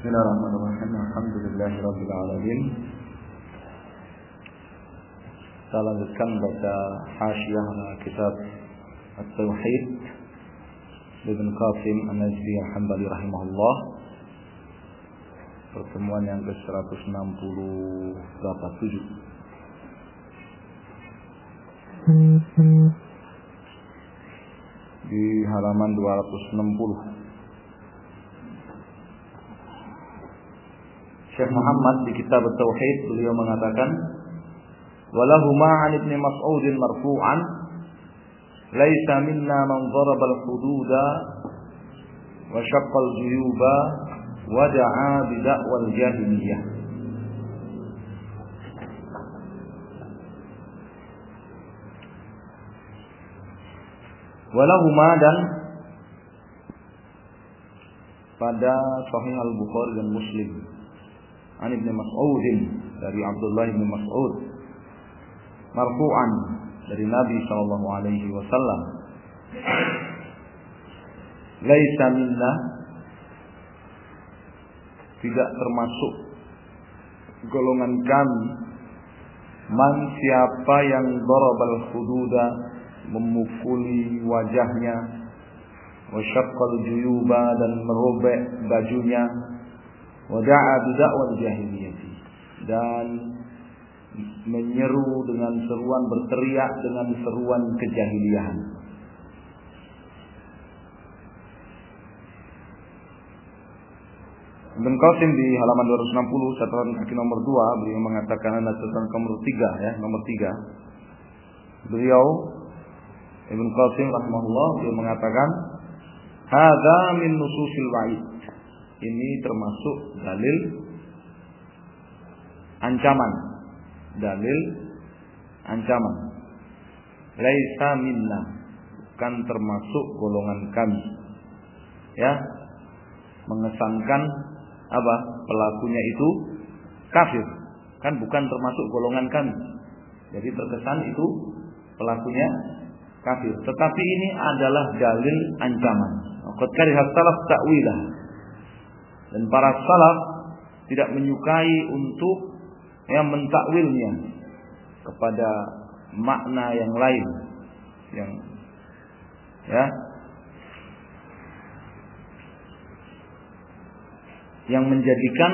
Bismillahirrahmanirrahim. Alhamdulillahirabbil alamin. Kita lanjutkan baca Hasyiyah kitab At-Tauhid Ibn Qasim An-Najdi Al-Hambali rahimahullah. Pertemuan yang ke-167 di halaman 260. Syekh Muhammad di kitab At-Tauhid beliau mengatakan, walahuma 'an Ibnu Mas'ud marfu'an, laisa minna man daraba al-hududa wa shaqqa al-juyuba wa da'a bi da'wal jahiliyah. Walahuma, dan pada Sahih Al-Bukhari dan Muslim, an Ibnu Mas'ud, dari Abdullah bin Mas'ud, marfu'an, dari Nabi sallallahu alaihi wasallam, laisa minna, tidak termasuk golongan kami, man, siapa yang darabal hududa, memukuli wajahnya, wa syaqqal juyuba, dan merobek bajunya, wa da'a bi da'wal jahiliyah, dan menyeru dengan seruan, berteriak dengan seruan kejahiliahan. Ibn Qasim di halaman 260 catatan kaki nomor 2 beliau mengatakan, catatan nomor 3 nomor 3. Beliau Ibn Qasim rahimahullah beliau mengatakan, hadza min nususil wa'id. Ini termasuk dalil ancaman. Dalil ancaman. Laisa minna, bukan termasuk golongan kami. Ya, mengesankan apa? Pelakunya itu kafir. Kan bukan termasuk golongan kami. Jadi terkesan itu pelakunya kafir. Tetapi ini adalah dalil ancaman. Qad kariha salaf ta'wilah. Dan para salaf tidak menyukai untuk mentakwilnya kepada makna yang lain, yang menjadikan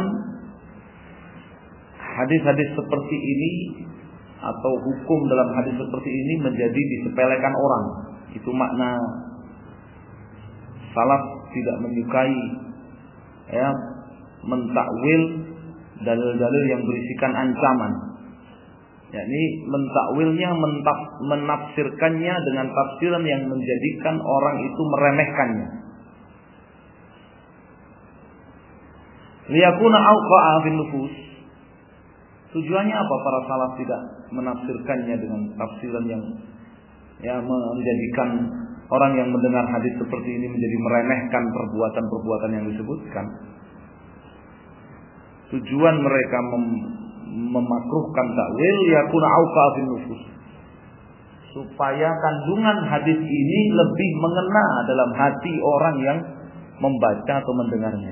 hadis-hadis seperti ini atau hukum dalam hadis seperti ini menjadi disepelekan orang. Itu makna salaf tidak menyukai mentakwil dalil-dalil yang berisikan ancaman. Yakni mentakwilnya, menafsirkannya dengan tafsiran yang menjadikan orang itu meremehkannya. Liyakuna awqa'a fin nufus. Tujuannya apa para salaf tidak menafsirkannya dengan tafsiran yang menjadikan orang yang mendengar hadis seperti ini menjadi meremehkan perbuatan-perbuatan yang disebutkan. Tujuan mereka memakruhkan takwil yakuna auqa fil nufus, supaya kandungan hadis ini lebih mengena dalam hati orang yang membaca atau mendengarnya.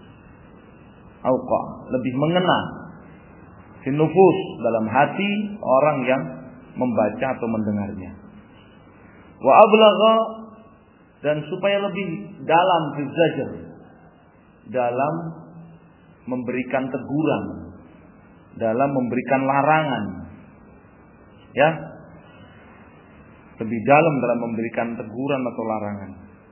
Auqa, lebih mengena fil nufus, dalam hati orang yang membaca atau mendengarnya. Wa ablagha, dan supaya lebih dalam fil zajr, dalam memberikan teguran, dalam memberikan larangan, lebih dalam dalam memberikan teguran atau larangan.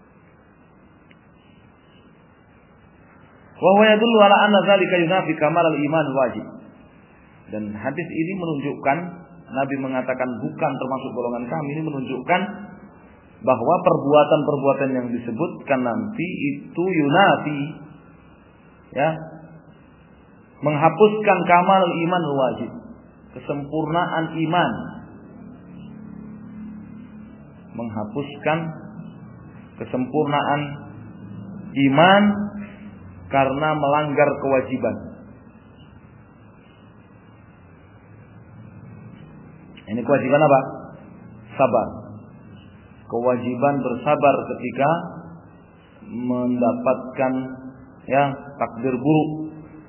Wa huwa yadullu ala anna dzalika yunafi kamal al-iman wajib. Dan hadis ini menunjukkan, Nabi mengatakan bukan termasuk golongan kami, ini menunjukkan bahwa perbuatan-perbuatan yang disebutkan nanti itu yunafi, menghapuskan kamal iman wajib, kesempurnaan iman, menghapuskan kesempurnaan iman karena melanggar kewajiban. Ini kewajiban apa? Sabar. Kewajiban bersabar ketika mendapatkan ya, takdir buruk.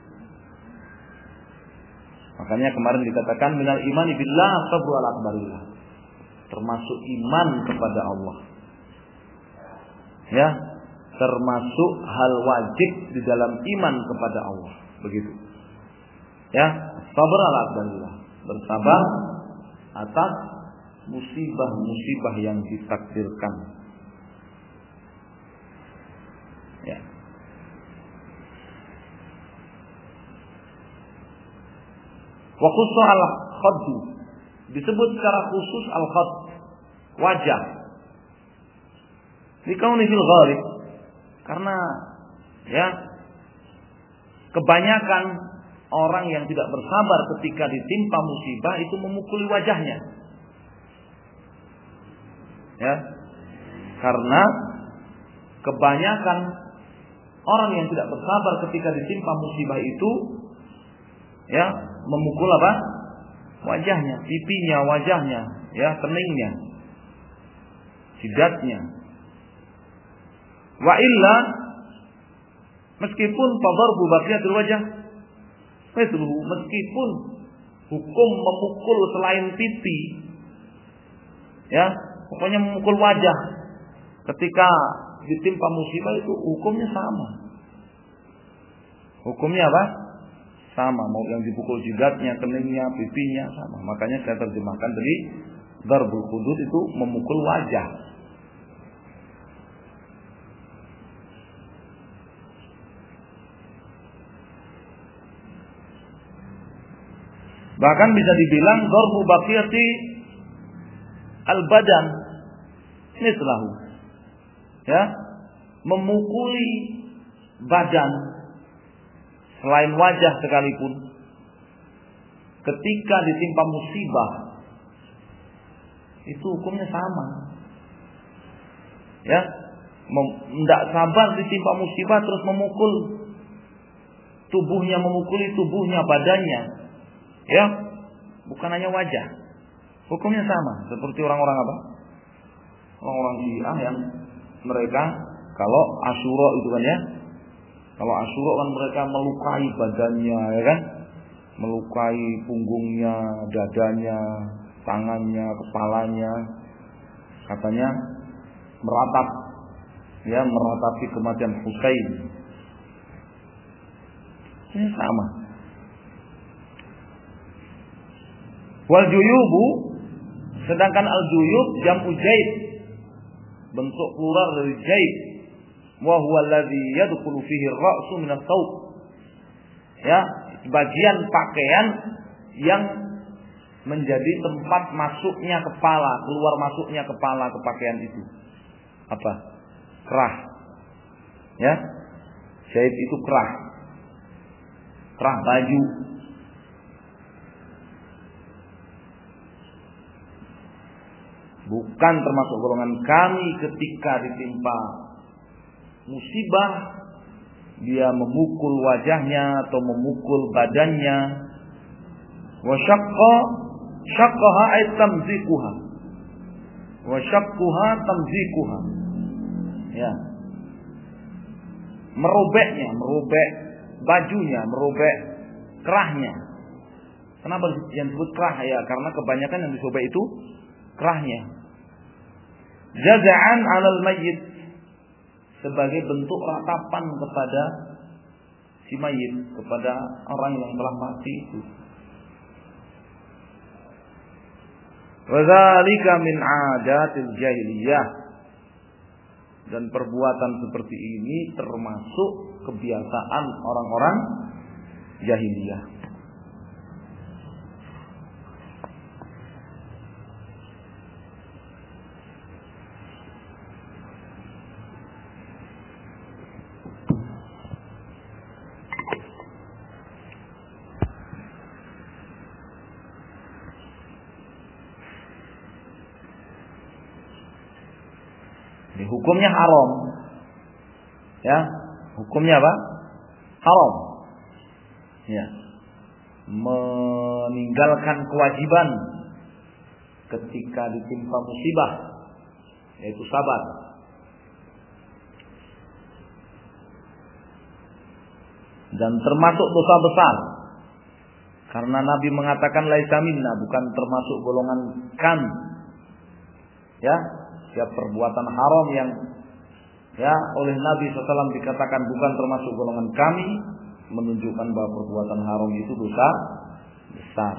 Makanya kemarin dikatakan minal imani billah sabru ala akbarillah. Termasuk iman kepada Allah. Ya, termasuk hal wajib di dalam iman kepada Allah. Begitu. Ya, sabar ala akbarillah. Bersabar atas musibah-musibah yang ditakdirkan. Ya. Wa khusus al-khadd, disebut secara khusus al-khadd, wajah. Likaunihil gharib, karena ya kebanyakan orang yang tidak bersabar ketika ditimpa musibah itu memukuli wajahnya. Ya. Karena kebanyakan orang yang tidak bersabar ketika ditimpa musibah itu ya memukul apa? Wajahnya, pipinya, wajahnya, ya, keningnya, jidatnya. Wa illa, meskipun tadarbu baqiyatul wajah, meskipun hukum memukul selain pipi, ya, pokoknya memukul wajah ketika ditimpa musibah itu hukumnya sama. Hukumnya apa? Sama, mau yang dipukul jidatnya, keningnya, pipinya sama. Makanya saya terjemahkan tadi darbul hudud itu memukul wajah. Bahkan bisa dibilang darbu baqiyati al-badan mislahu. Ya, memukuli badan selain wajah sekalipun ketika ditimpa musibah itu hukumnya sama. Ya, tidak sabar ditimpa musibah terus memukul tubuhnya, memukuli tubuhnya, badannya. Ya, bukan hanya wajah. Hukumnya sama seperti orang-orang apa? Orang-orang Syiah yang mereka kalau Asyura itu kan ya. Kalau Asyura kan mereka melukai badannya, ya kan? Melukai punggungnya, dadanya, tangannya, kepalanya. Katanya meratap, ya, meratapi kematian Husain. Ini sama. Wal juyubu, sedangkan al juyub jam'u jaib, bentuk plural dari jaib. Wa huwa alladhi yadkhulu fihi ar-ra'su min ath-thawb. Ya, bagian pakaian yang menjadi tempat masuknya kepala, keluar masuknya kepala ke pakaian itu. Apa? Kerah. Ya. Jaib itu kerah. Kerah baju. Bukan termasuk golongan kami ketika ditimpa musibah dia memukul wajahnya atau memukul badannya. Wa syaqqaha ay tamzikuha. Wa syaqquha tamzikuha. Ya. Merobeknya, merobek bajunya, merobek kerahnya. Kenapa yang disebut kerah ya? Karena kebanyakan yang disobek itu kerahnya. Jaza'an 'alal mayyit, sebagai bentuk ratapan kepada si mayit, kepada orang yang telah mati itu. Wa dzalika min 'adatil jahiliyah, dan perbuatan seperti ini termasuk kebiasaan orang-orang jahiliyah. Hukumnya haram. Ya, hukumnya apa? Haram. Ya. Meninggalkan kewajiban ketika ditimpa musibah, yaitu sabar. dan termasuk dosa besar. Karena Nabi mengatakan laisa minna, bukan termasuk golongan kami. Ya, setiap perbuatan haram yang oleh Nabi SAW dikatakan bukan termasuk golongan kami, menunjukkan bahwa perbuatan haram itu dosa besar.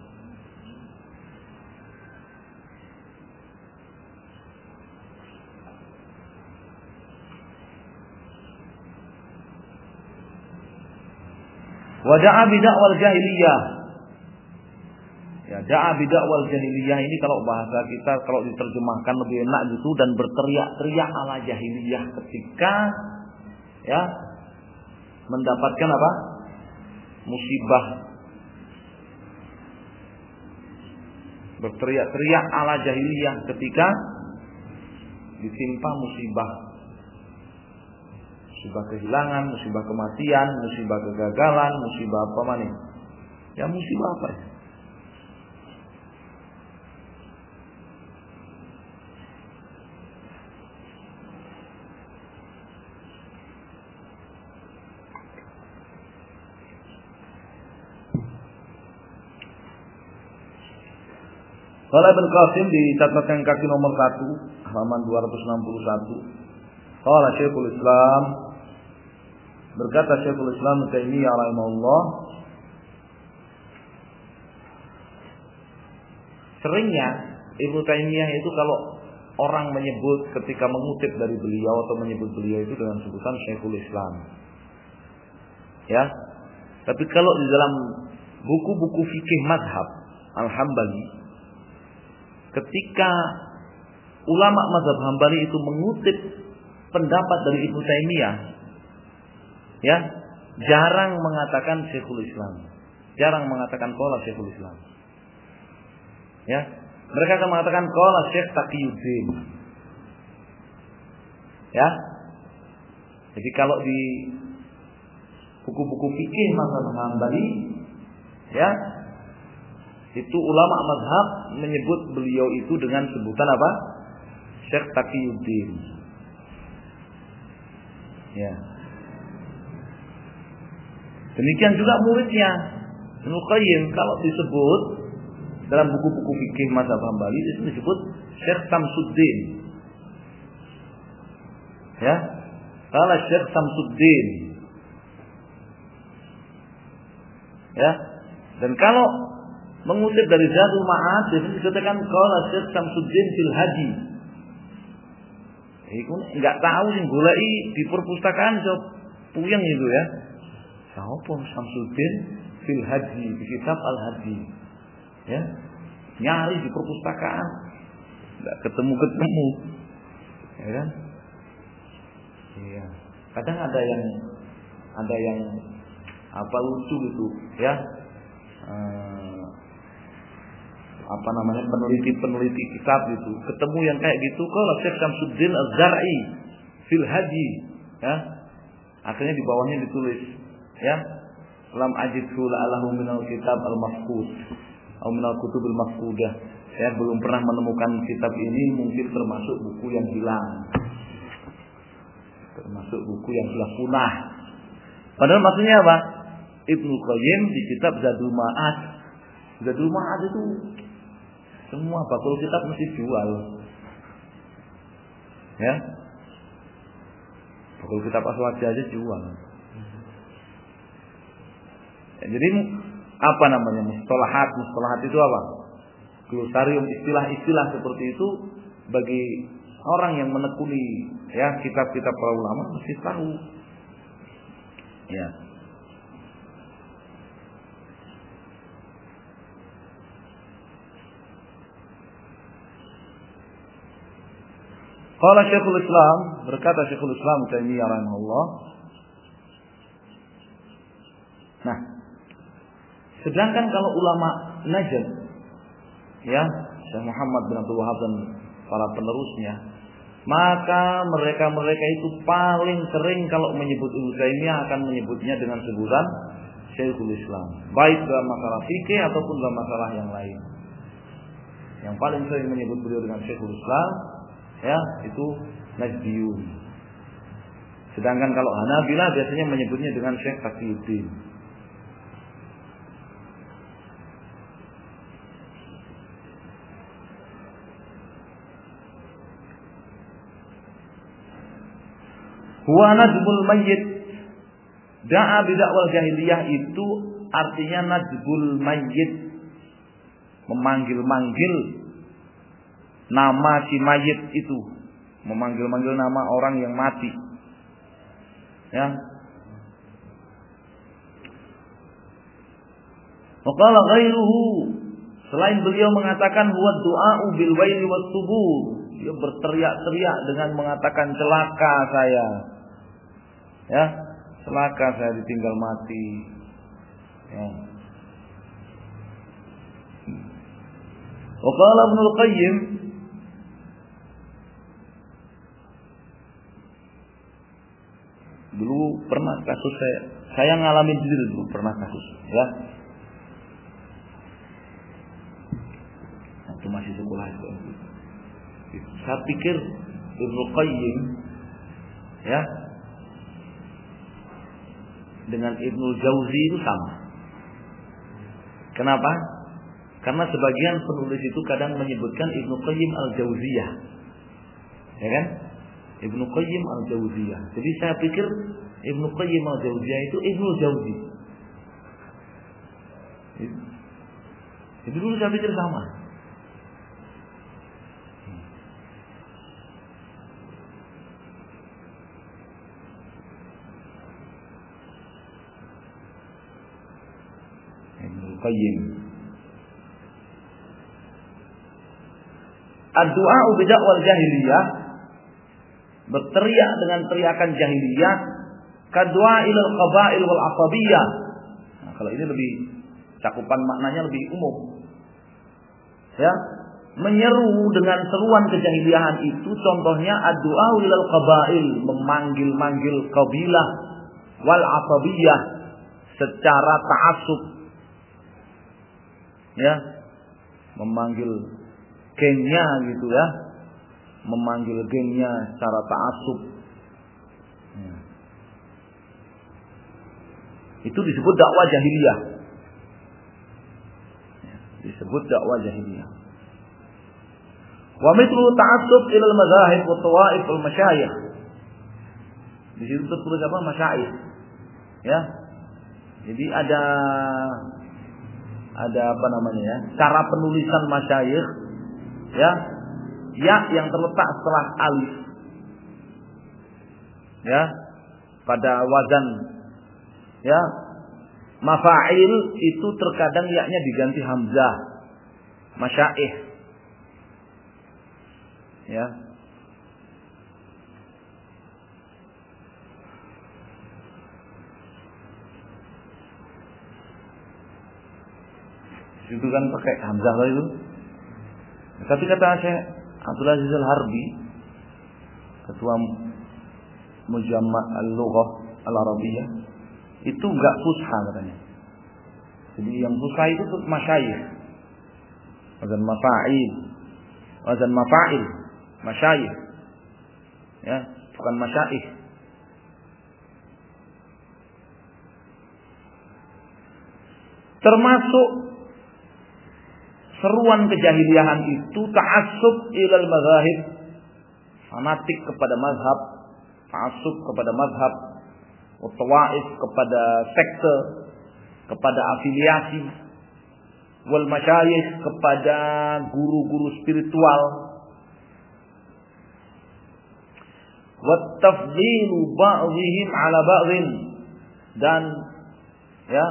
Wa da'a bidakwal jahiliyah. Ya, da'a bidakwal jahiliyah ini kalau bahasa kita kalau diterjemahkan lebih enak gitu, dan berteriak-teriak ala jahiliyah ketika mendapatkan apa? Musibah. Berteriak-teriak ala jahiliyah ketika ditimpa musibah. Musibah kehilangan, musibah kematian, musibah kegagalan, musibah apa mana? Ya musibah apa ya? Qala Ibnu Qasim di catatan kaki nomor 1 halaman 261. Qala Syekhul Islam, berkata Syekhul Islam Taimiyah rahimahullah, seringnya Ibnu Taimiyah itu kalau orang menyebut ketika mengutip dari beliau atau menyebut beliau itu dengan sebutan Syekhul Islam. Ya. Tapi kalau di dalam buku-buku fikih mazhab Al-Hambali, ketika ulama mazhab Hambali itu mengutip pendapat dari Ibnu Taimiyah, ya, jarang mengatakan Syekhul Islam, jarang mengatakan qala Syekhul Islam. Ya, mereka akan mengatakan qala Syekh Taqiyuddin. Ya. Jadi kalau di buku-buku fikih mazhab Hambali, ya, itu ulama mazhab menyebut beliau itu dengan sebutan apa? Syekh Taqiyuddin. Ya. Demikian juga muridnya Ibnu Qayyim kalau disebut dalam buku-buku fikih mazhab Hambali itu disebut Syekh Samsuddin. Ya. Kalau Syekh Samsuddin. Ya. Dan kalau mengutip dari Zadul Ma'ad dikatakan qala Syekh Samsuddin fil Haji. Iku enggak tahu sing goleki di perpustakaan so puyeng itu ya. Sapa Samsuddin fil Haji, di kitab Al-Haji. Ya. Nyari di perpustakaan enggak ketemu-ketemu. Ya kan? Iya. Kadang ada yang apa lucu gitu, ya. Apa namanya peneliti kitab itu ketemu yang kayak gitu kalau Syekh Samsuddin Az-Zar'i fil Haji, ya, akhirnya di bawahnya ditulis, ya, lam ajidhu la'alahu minal kitab al-mafqud atau minal kutubil mafqudah, ya, belum pernah menemukan kitab ini, mungkin termasuk buku yang hilang, termasuk buku yang sudah punah. Padahal maksudnya apa? Ibnu Qayyim di kitab Zadul Ma'ad itu semua bakul kitab mesti jual. Ya. Bakul kitab Aswad aja jual. Ya, jadi apa namanya? Mustalahat itu apa? Glosarium istilah-istilah seperti itu bagi orang yang menekuni ya kitab-kitab para ulama mesti tahu. Ya. Qala Syekhul Islam, berkata Syekhul Islam Taimiyah rahimahullah. Nah, sedangkan kalau ulama Najd, ya, Syekh Muhammad bin Abdul Wahab dan para penerusnya, maka mereka itu paling sering kalau menyebut Ibnu Taimiyah akan menyebutnya dengan sebutan Syekhul Islam, baik dalam masalah fikih ataupun dalam masalah yang lain. Yang paling sering menyebut beliau dengan Syekhul Islam, ya, itu Najdiyun. Sedangkan kalau Hanabilah biasanya menyebutnya dengan Syekh Taqiyuddin. Huwa najbul mayyit. Da'a bidakwal jahiliyah itu artinya najbul mayyit, memanggil-manggil nama si mayit itu, memanggil-manggil nama orang yang mati. Ya. Waqala ghairuhu, selain beliau mengatakan huwa du'a'u bil waili was subur, dia berteriak-teriak dengan mengatakan celaka saya. Ya, celaka saya ditinggal mati. Ya. Waqala Ibnu Qayyim, dulu pernah kasus saya ngalamin sendiri dulu pernah kasus, ya. Waktu masih sekolah itu. Saya pikir Ibnu Qayyim, ya, dengan Ibnu Jauzi itu sama. Kenapa? Karena sebagian penulis itu kadang menyebutkan Ibnu Qayyim al-Jauziyah, ya kan? Ibnu Qayyim al-Jauziyah. Jadi saya pikir Ibnu Qayyim al-Jauziyah itu Ibnu Jauzi. Jadi dulu saya pikir sama. Ibnu Qayyim. Ad-du'a bidakwal jahiliyah, berteriak dengan teriakan jahiliyah, kadua ilal qabail wal asabiyah. Nah, kalau ini lebih cakupan maknanya lebih umum. Ya, menyeru dengan seruan kejahiliyahan itu contohnya ad-du'a ilal qabail, memanggil-manggil kabilah, wal asabiyah secara ta'assub. Ya, memanggil gengnya gitu ya, memanggil gengnya secara ta'assub. Ya. Itu disebut dakwah jahiliyah. Ya, disebut dakwah jahiliyah. Wa mithlu ta'assub ila al-madzahib wa tawaif wal masyayikh. Di situ tertulis apa? Masyayikh. Ya. Jadi ada apa namanya ya? Cara penulisan masyayikh, ya, yang terletak setelah alif, ya, pada wazan, ya, mafa'il itu terkadang yaknya diganti hamzah, masyayikh, ya. Itu kan pakai hamzah lah itu. Tapi kata Syekh Abdul Aziz Al-Harbi, ketua Mujamma' Al-Lughah Al-Arabiyyah, itu enggak fusha katanya. Jadi yang fusha itu tuh masyayikh. Wazan mafa'il, masyayikh. Ya, bukan masyayikh. Termasuk seruan kejahiliyahan itu ta'assub ilal mazahib, fanatik kepada mazhab, ta'assub kepada mazhab, tawaif kepada sekte, kepada afiliasi, wal masyayikh kepada guru-guru spiritual, wat tafdhilu ba'dihim ala ba'dhin, dan ya,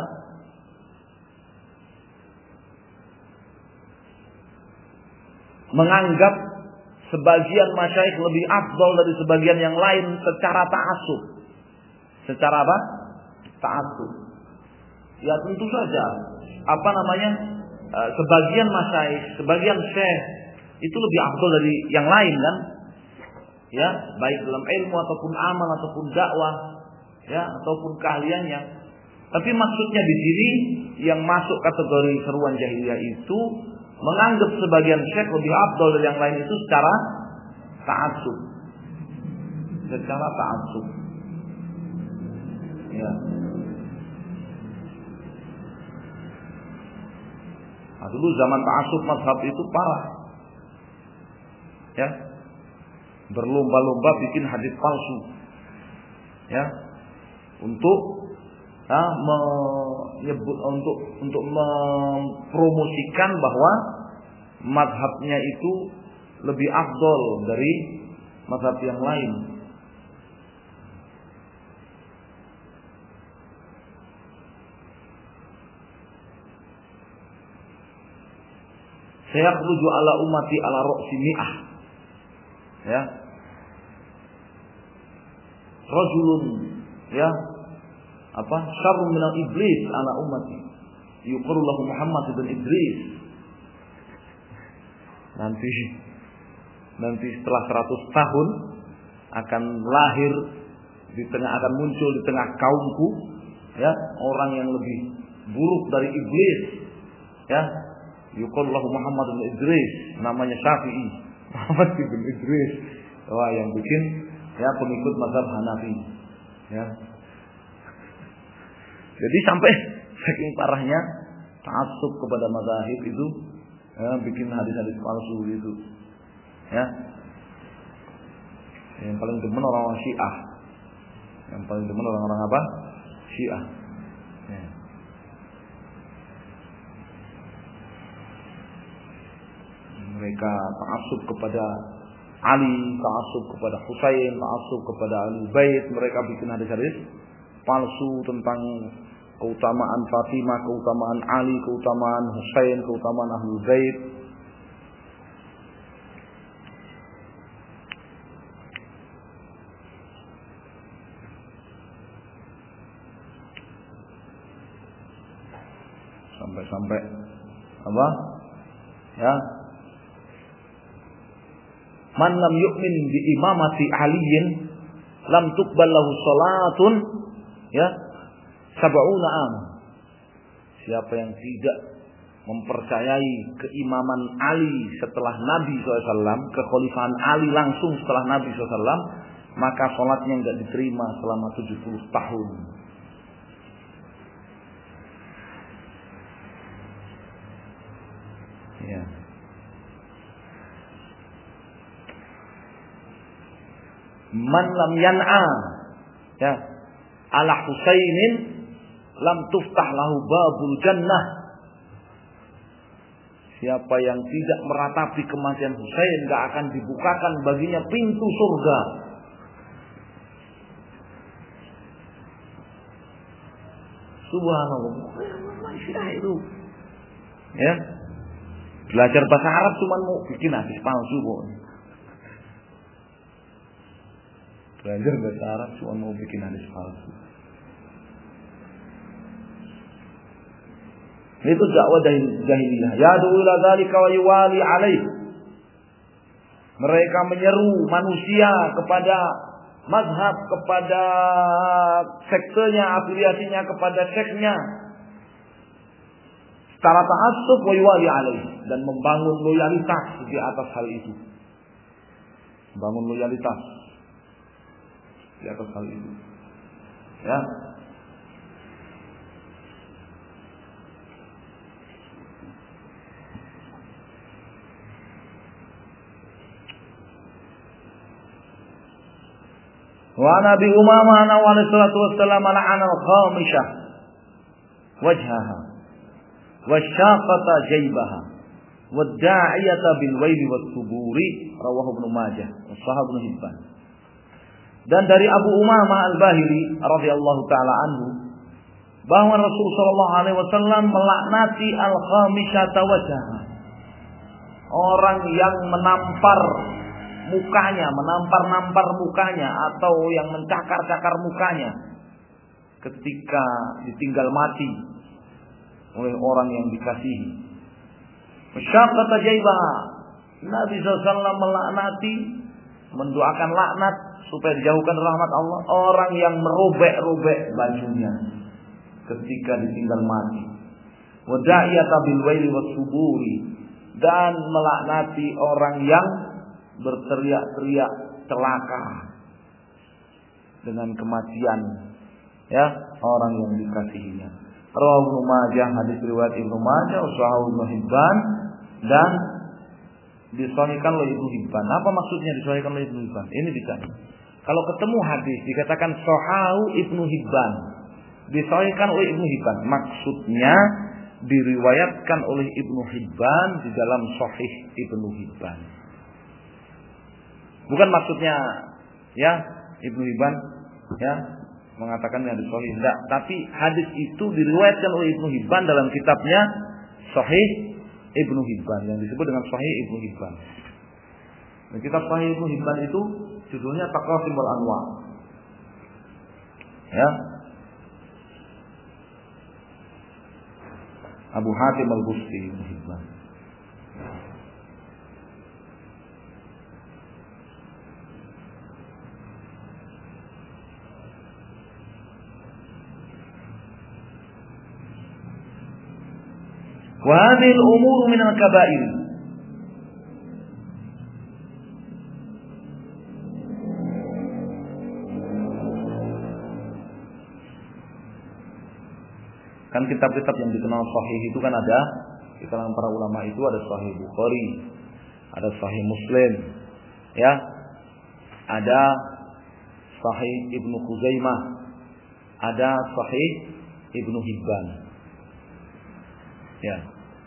menganggap sebagian masyayikh lebih afdal dari sebagian yang lain secara ta'assub. Secara apa? Ta'assub. Ya tentu saja, apa namanya, sebagian masyayikh, sebagian syekh itu lebih afdal dari yang lain kan? Ya, baik dalam ilmu ataupun amal ataupun dakwah, ya, ataupun keahliannya. Tapi maksudnya di sini yang masuk kategori seruan jahiliyah itu menganggap sebagian syekh lebih afdal dari yang lain itu secara ta'assub. Secara ta'assub. Ya. Nah, dulu zaman ta'assub mazhab itu parah. Ya. Berlomba-lomba bikin hadis palsu. Ya. Untuk untuk mempromosikan bahwa mazhabnya itu lebih afdol dari mazhab yang lain. Sayakhruju ala ummati ala ra'si mi'ah. Ya. Rajulun, ya, syarrun minal iblis ala ummati. Yuqalu lahu Muhammad bin Idris. Nanti setelah 100 tahun akan lahir akan muncul di tengah kaumku, ya, orang yang lebih buruk dari iblis, ya. Yuqalu lahu Muhammad bin Idris, namanya Syafi'i. Muhammad bin Idris. Wah, yang bikin, ya, pengikut mazhab Hanafi, ya. Jadi sampai saking parahnya ta'assub kepada mazhab itu, ya, bikin hadis-hadis palsu itu, ya. Yang paling demen orang-orang Syiah. Yang paling demen orang-orang apa? Syiah. Ya. Mereka ta'assub kepada Ali, ta'assub kepada Husain, ta'assub kepada Ahlul Bait. Mereka bikin hadis-hadis palsu tentang keutamaan Fatimah, keutamaan Ali, keutamaan Husain, keutamaan Ahlul Bait. Sampai-sampai apa? Ya. Man lam yu'min bi imamati aliyin lam tuqbal lahu salatun, ya, 70 am. Siapa yang tidak mempercayai keimaman Ali setelah Nabi SAW, kekhalifahan Ali langsung setelah Nabi SAW, maka sholatnya enggak diterima selama 70 tahun. Ya. Man lam yan'a, ya, ala Husainin lam tuftah lahu babul jannah. Siapa yang tidak meratapi kematian Husain enggak akan dibukakan baginya pintu surga. Subhanallah. Masya itu. Ya. Belajar bahasa Arab cuma mau bikin hadis palsu kok. Belajar bahasa Arab cuma mau bikin hadis palsu. Itu dakwah jahiliyah. Yad'u ila dzalika wa yuwali alaih. Mereka menyeru manusia kepada mazhab, kepada sektenya, afiliasinya, kepada seknya. Secara ta'assub wa yuwali alaih, dan membangun loyalitas di atas hal itu. Membangun loyalitas di atas hal itu. Ya. Wa Nabi Umamah alaihi salatu wassalam la'ana al-khamisah wajhaha wasyaqata jaybaha wad-da'iyata bil waili was-suburi, rawahu Ibnu Majah wa sahih Ibnu Hibban. Dan dari Abu Umamah Al-Bahili radhiyallahu taala anhu bahwa Rasul sallallahu alaihi wasallam melaknati al-khamisata wajhaha, orang yang menampar mukanya, menampar-nampar mukanya, atau yang mencakar-cakar mukanya ketika ditinggal mati oleh orang yang dikasihi. Masyaqqata jaibaha, Nabi SAW melaknati, mendoakan laknat supaya dijauhkan rahmat Allah orang yang merobek-robek bajunya ketika ditinggal mati. Wa da'iyata bil waili was suburi, dan melaknati orang yang berteriak-teriak celaka dengan kematian, ya, orang yang dikasihinya. Rawahu Ibnu Majah, hadis riwayat Ibnu Majah, Sahahu Ibnu Hibban, dan disahihkan oleh Ibnu Hibban. Apa maksudnya disahihkan oleh Ibnu Hibban? Ini dicari. Kalau ketemu hadis dikatakan Sahahu Ibnu Hibban, disahihkan oleh Ibnu Hibban, maksudnya diriwayatkan oleh Ibnu Hibban di dalam Sahih Ibnu Hibban. Bukan maksudnya ya Ibnu Hibban ya mengatakan hadis sahih, tidak, tapi hadis itu diriwayatkan oleh Ibnu Hibban dalam kitabnya Sahih Ibnu Hibban yang disebut dengan Sahih Ibnu Hibban. Nah, kitab Sahih Ibnu Hibban itu judulnya Taqasimul Anwar. Ya. Abu Hatim Al-Busti Ibnu Hibban. Wa hadhihi al-umur min al-kaba'ir. Kan kitab-kitab yang dikenal sahih itu kan ada di kalangan para ulama itu ada Sahih Bukhari, ada Sahih Muslim, ya, ada Sahih Ibnu Khuzaimah, ada Sahih Ibnu Hibban, ya.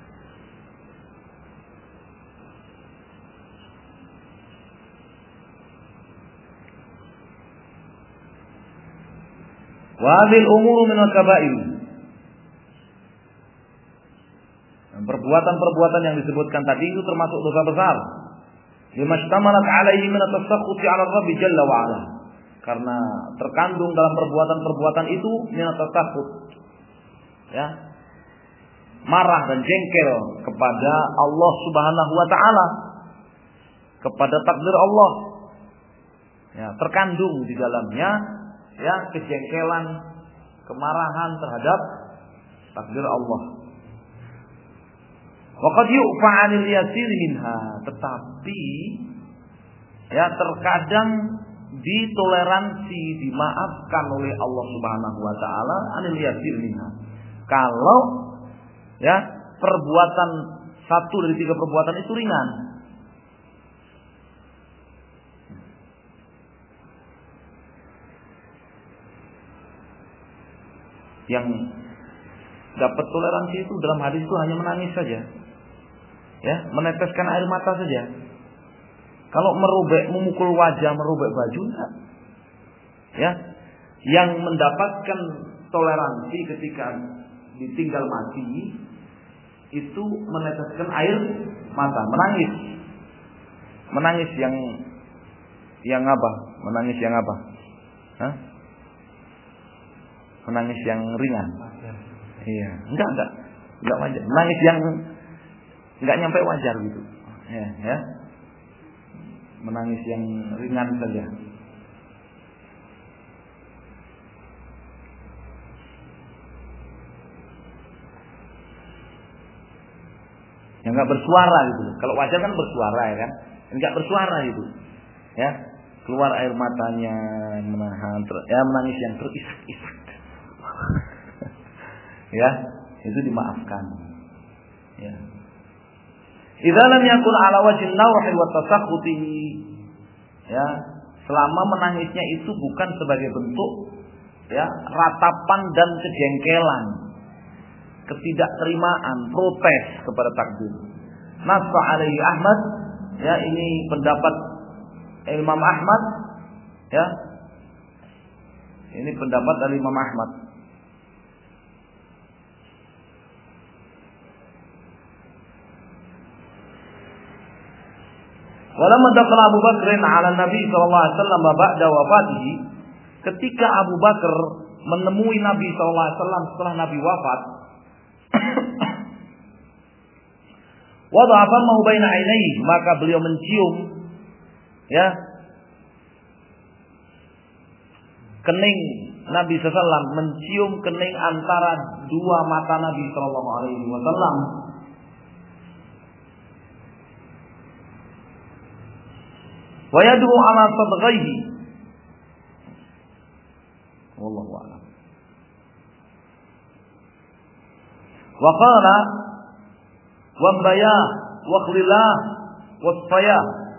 Wa hadhil umuru min al-kaba'ir. Perbuatan-perbuatan yang disebutkan tadi itu termasuk dosa besar. Limashtamalat alaihi min at-tasakhuti 'ala Rabb jalla wa 'ala. Karena terkandung dalam perbuatan-perbuatan itu min at-tasakhut. Ya. Marah dan jengkel kepada Allah Subhanahu wa taala. Kepada takdir Allah. Ya, terkandung di dalamnya ya kejengkelan, kemarahan terhadap takdir Allah. Waqad yu'fa 'anil yasir minha, tetapi ya terkadang ditoleransi, dimaafkan oleh Allah Subhanahu wa taala 'anil yasir minha. Kalau ya perbuatan satu dari tiga perbuatan itu ringan. Yang dapat toleransi itu dalam hadis itu hanya menangis saja. Ya, meneteskan air mata saja. Kalau memukul wajah, merobek baju enggak. Ya. Yang mendapatkan toleransi ketika ditinggal mati itu meneteskan air mata, menangis. Menangis yang apa? Menangis yang apa? Hah? Menangis yang ringan. Iya, enggak wajar. Menangis yang enggak nyampe wajar gitu. Ya. Menangis yang ringan saja. Yang enggak bersuara gitu. Kalau wajar kan bersuara ya kan? Enggak bersuara gitu. Ya. Keluar air matanya, menahan menangis yang terisak-isak. Ya, itu dimaafkan. Ya. Idza lam yakun ala wajhin nawhi wa tasakhuti. Ya, selama menangisnya itu bukan sebagai bentuk ya ratapan dan kejengkelan, ketidakterimaan, protes kepada takdir. Nassa alaihi Ahmad, ya ini pendapat Imam Ahmad, ya. Ini pendapat dari Imam Ahmad. Walamma dakhala Abu Bakr ala Nabi sallallahu alaihi wasallam ba'da wafatihi, ketika Abu Bakar menemui Nabi sallallahu alaihi wasallam setelah Nabi wafat, wada'a famahu baina ainaihi, maka beliau mencium ya kening Nabi sallallahu alaihi wasallam, mencium kening antara dua mata Nabi sallallahu alaihi wasallam. Wa yad'u ala sadghaihi. Wallahu a'lam. Wa qala wambaya wa khlilah wasfaya.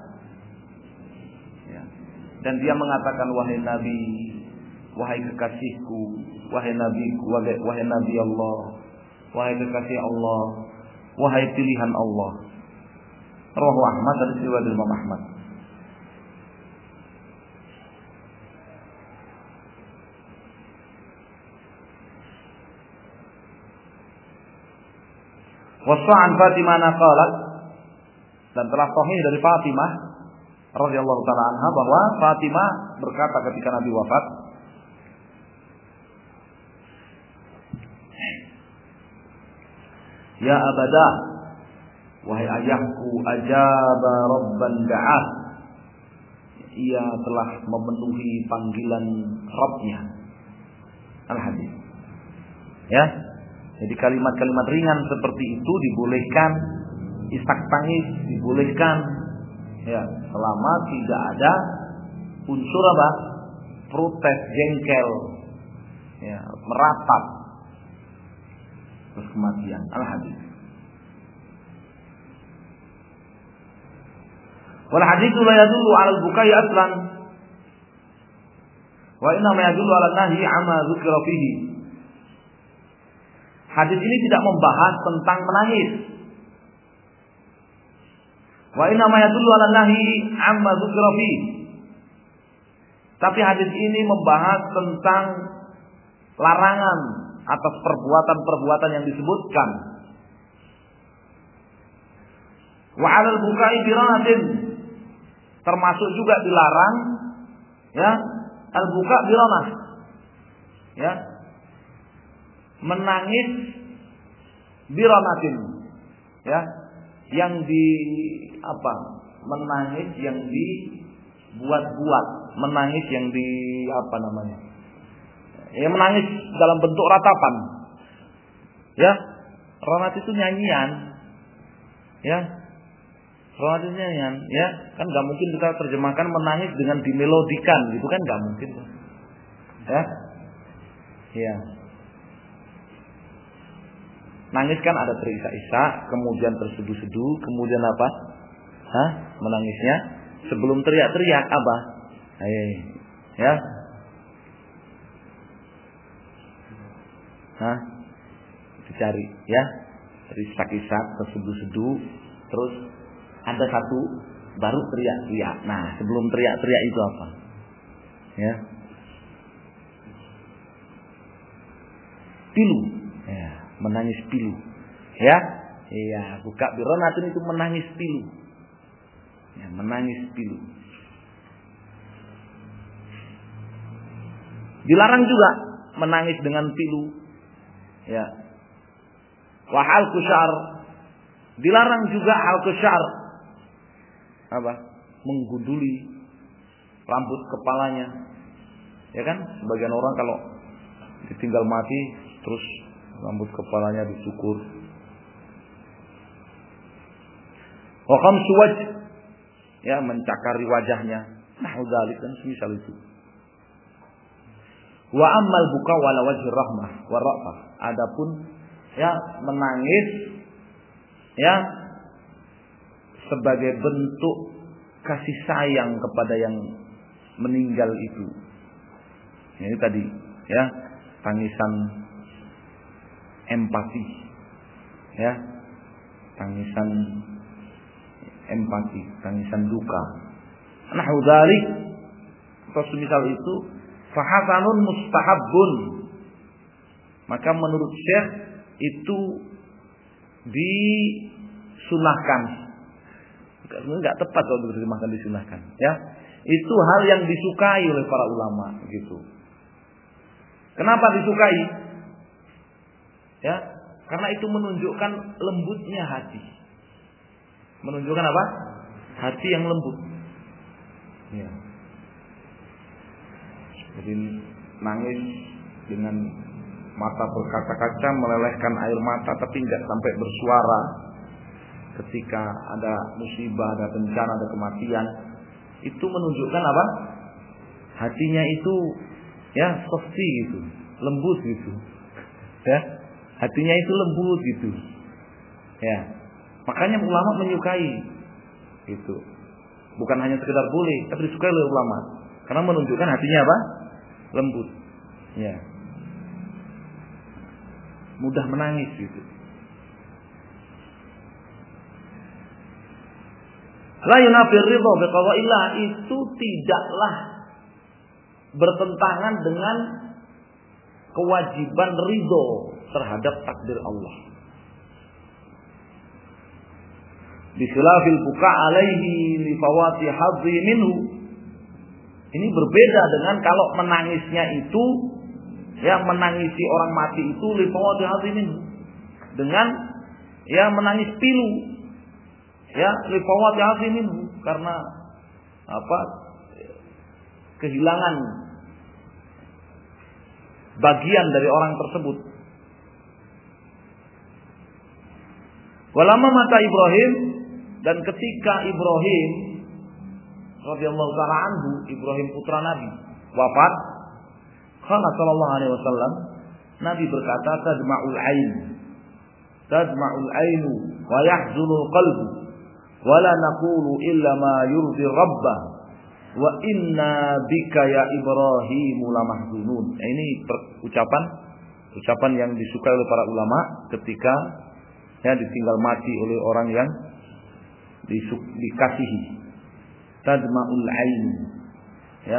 Ya. Dan dia mengatakan, wahai Nabi, wahai kekasihku, wahai Nabiku, wahai Nabi Allah, wahai kekasih Allah, wahai pilihan Allah. Rawahu Ahmad, dari riwayat Imam Ahmad. Wasa'an Fatimah naqalat, dan telah sahih dari Fatimah radhiyallahu taala anha bahwa Fatimah berkata ketika Nabi wafat, ya Abadah, wahai ayahku, ajaba rabban da'ah, ia telah memenuhi panggilan Rabbnya. Al-hadis. Ya, jadi kalimat-kalimat ringan seperti itu dibolehkan, isak tangis dibolehkan, ya, selama tidak ada unsur apa? Protes, jengkel, ya, meratap, terus kematian. Al-hadis. Wal haditsu la yadullu 'ala al-bukai aslan, wa inna ma yadullu 'ala an-nahyi 'amma dzukira fihi. Hadis ini tidak membahas tentang menangis. Wa inna ma yadullu 'ala an-nahyi 'amma dzukira fihi. Tapi hadis ini membahas tentang larangan atas perbuatan-perbuatan yang disebutkan. Wa 'alal bukai biranatin, termasuk juga dilarang, ya, al-buka biranah, ya, menangis biranatin, ya, yang di apa? Menangis yang dibuat-buat, menangis yang di apa namanya? Ya, menangis dalam bentuk ratapan. Ya, ranat itu nyanyian. Ya, ranat itu nyanyian. Ya, kan nggak mungkin kita terjemahkan menangis dengan dimelodikan, gitu kan nggak mungkin. Ya, ya. Nangis kan ada terisak-isak, kemudian terseduh-seduh, kemudian apa? Hah? Menangisnya sebelum teriak-teriak apa? Ya. Hah? Dicari, ya. Terisak-isak, terseduh-seduh, terus ada satu baru teriak-teriak. Nah, sebelum teriak-teriak itu apa? Ya. Pilu. Ya, menangis pilu. Ya. Iya, buka bironatin itu menangis pilu. Ya, menangis pilu. Dilarang juga menangis dengan pilu. Ya. Wa halqu syar. Dilarang juga halqu syar. Apa? Menggunduli rambut kepalanya. Ya kan? Sebagian orang kalau ditinggal mati terus rambut kepalanya dicukur. Wa khamsu wajh. Ya, mencakari wajahnya. Nah, dzalik dan semisal itu. Wa ammal buka wala wajhir rahmah wa ra'fah. Adapun ya menangis ya sebagai bentuk kasih sayang kepada yang meninggal itu. Ini tadi ya, tangisan empati. Ya. Tangisan empati, tangisan duka. Nahu dzalik, atau semisal itu, fahasanun mustahabun. Maka menurut Syekh itu disunahkan. Enggak tepat kalau diterjemahkan disunahkan, ya. Itu hal yang disukai oleh para ulama, gitu. Kenapa disukai? Ya, karena itu menunjukkan lembutnya hati. Menunjukkan apa? Hati yang lembut. Ya. Jadi nangis dengan mata berkaca-kaca, melelehkan air mata, tapi tidak sampai bersuara ketika ada musibah, ada bencana, ada kematian. Itu menunjukkan apa? Hatinya itu ya softy gitu, lembut gitu. Ya, Hatinya itu lembut gitu. Ya. Makanya ulama menyukai itu. Bukan hanya sekedar boleh, tapi disukai oleh ulama. Karena menunjukkan hatinya apa? Lembut. Ya. Mudah menangis gitu. La yunafir ridha bi qada'illah, itu tidaklah bertentangan dengan kewajiban ridho terhadap takdir Allah. Bikhilafil buka alaihi li fawati hadzi minhu. Ini berbeda dengan kalau menangisnya itu, ya menangisi orang mati itu li fawati hadzi minhu, dengan ya menangis pilu, ya li fawati hadzi minhu, karena apa? Kehilangan bagian dari orang tersebut. Walama mata Ibrahim, dan ketika Ibrahim radhiyallahu taala anhu, Ibrahim putra Nabi, wafat, qala sallallahu alaihi wasallam, Nabi berkata, tadma'ul ainu wa yahzunul qalbu wa la naqulu illa ma yurdi rabbah wa inna bika ya Ibrahim lamahzunun. Ini ucapan yang disukai oleh para ulama ketika ya ditinggal mati oleh orang yang dikasihi. Tadma'ul ain, ya,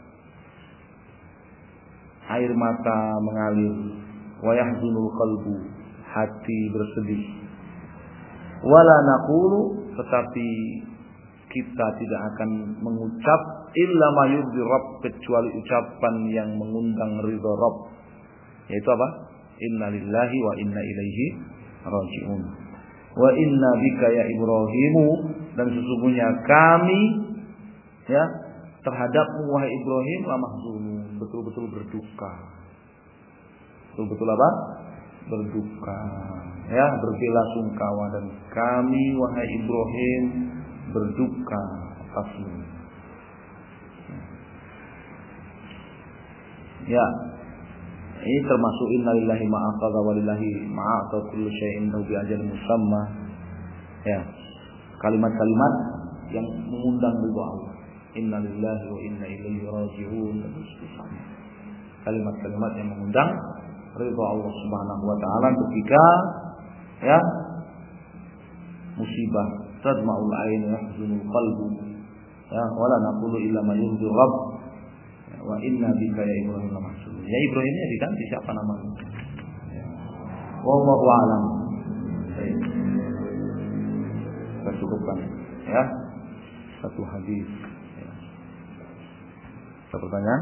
air mata mengalir, wa yahzunul qalbu, hati bersedih. Wala naqulu, tetapi kita tidak akan mengucap illa ma yurdi Rabb, kecuali ucapan yang mengundang ridha Rabb, yaitu apa? Inna lillahi wa inna ilaihi raji'un. Wa inna bika ya Ibrahimu, dan sesungguhnya kami ya terhadapmu wahai Ibrahim lamahzunun, betul-betul berduka. Betul-betul apa? Berduka, ya, berbelasungkawa, dan kami wahai Ibrahim berduka atasmu. Ya, ini termasuk innalillahi ma'aqadha walillahi ma'aqadha kullu syai'in bi ajalin musamma. Ya, kalimat-kalimat yang mengundang ridha Allah. Innalillahi wa inna ilaihi raji'un. Kalimat-kalimat yang mengundang ridha Allah Subhanahu wa taala ketika ya musibah. Tadma'ul ain yahzunul qalbu, ya, wala naqulu illa ma yurdi Rabb, wa inna bika ya Ibrahim lamahzunun. Ya, Ibrahimnya diganti siapa namanya? Wallahu a'lam. Kita cukupkan ya satu hadis. Ada pertanyaan?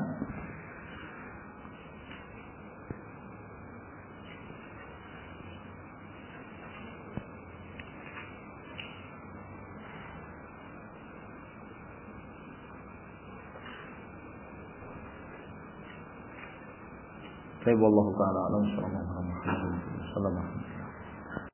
Wallahu ta'ala a'lam. Sallallahu alaihi wasallam.